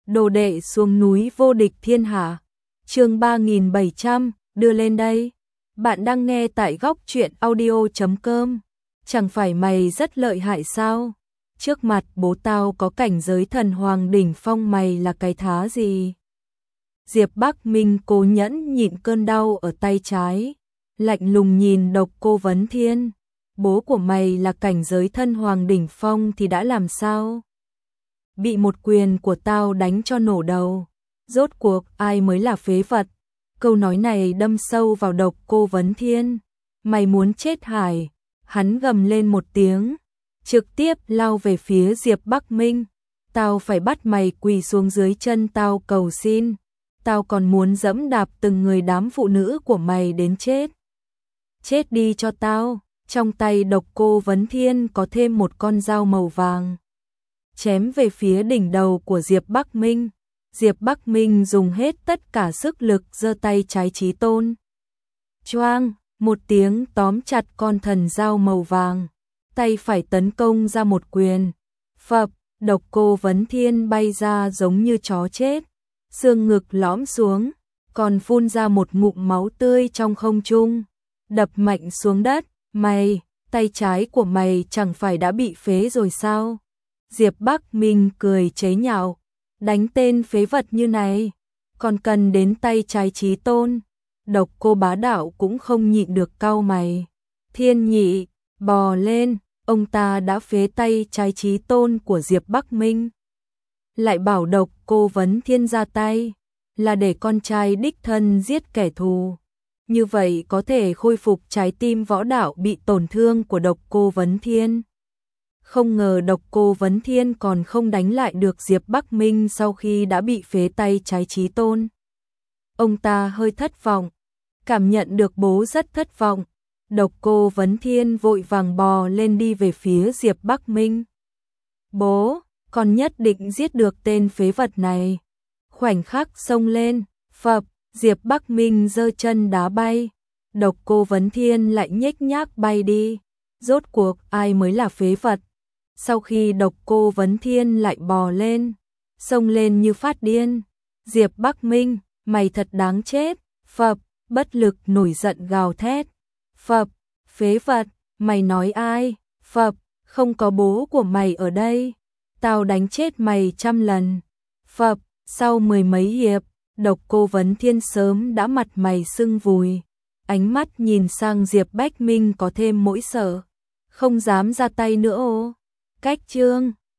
Đồ đệ xuống núi vô địch thiên hạ. Chương 3700, đưa lên đây. Bạn đang nghe tại góc truyện audio.com. Chẳng phải mày rất lợi hại sao? Trước mặt bố tao có cảnh giới thần hoàng đỉnh phong, mày là cái thá gì? Diệp Bắc Minh cố nhẫn nhịn cơn đau ở tay trái, lạnh lùng nhìn Độc Cô Vấn Thiên. Bố của mày là cảnh giới thân hoàng đỉnh phong thì đã làm sao? Bị một quyền của tao đánh cho nổ đầu. Rốt cuộc ai mới là phế vật? Câu nói này đâm sâu vào Độc Cô Vấn Thiên. Mày muốn chết hài? Hắn gầm lên một tiếng, trực tiếp lao về phía Diệp Bắc Minh. Tao phải bắt mày quỳ xuống dưới chân tao cầu xin. Tao còn muốn dẫm đạp từng người đám phụ nữ của mày đến chết. Chết đi cho tao. Trong tay Độc Cô Vấn Thiên có thêm một con dao màu vàng, chém về phía đỉnh đầu của Diệp Bắc Minh. Diệp Bắc Minh dùng hết tất cả sức lực giơ tay trái chí tôn. Choang, một tiếng tóm chặt con thần dao màu vàng, tay phải tấn công ra một quyền. Phập, Độc Cô Vấn Thiên bay ra giống như chó chết, xương ngực lõm xuống, còn phun ra một ngụm máu tươi trong không trung, đập mạnh xuống đất. Mày, tay trái của mày chẳng phải đã bị phế rồi sao? Diệp Bắc Minh cười chế nhạo, đánh tên phế vật như này, còn cần đến tay trái chí tôn. Độc Cô bá đạo cũng không nhịn được cau mày. Thiên Nhị, bò lên, ông ta đã phế tay trái chí tôn của Diệp Bắc Minh. Lại bảo Độc Cô Vấn Thiên ra tay, là để con trai đích thân giết kẻ thù. Như vậy có thể khôi phục trái tim võ đạo bị tổn thương của Độc Cô Vấn Thiên. Không ngờ Độc Cô Vấn Thiên còn không đánh lại được Diệp Bắc Minh sau khi đã bị phế tay trái chí tôn. Ông ta hơi thất vọng, cảm nhận được bố rất thất vọng. Độc Cô Vấn Thiên vội vàng bò lên đi về phía Diệp Bắc Minh. Bố, con nhất định giết được tên phế vật này. Khoảnh khắc xông lên, phập, Diệp Bắc Minh giơ chân đá bay. Độc Cô Vấn Thiên lại nhếch nhác bay đi. Rốt cuộc ai mới là phế vật? Sau khi Độc Cô Vấn Thiên lại bò lên, xông lên như phát điên. Diệp Bắc Minh, mày thật đáng chết. Phập, bất lực nổi giận gào thét. Phập, phế vật, mày nói ai? Phập, không có bố của mày ở đây, tao đánh chết mày 100 lần. Phập, sau mười mấy hiệp, Độc Cô Vấn Thiên sớm đã mặt mày sưng vùi, ánh mắt nhìn sang Diệp Bắc Minh có thêm mỗi sợ, không dám ra tay nữa ô. Cách chương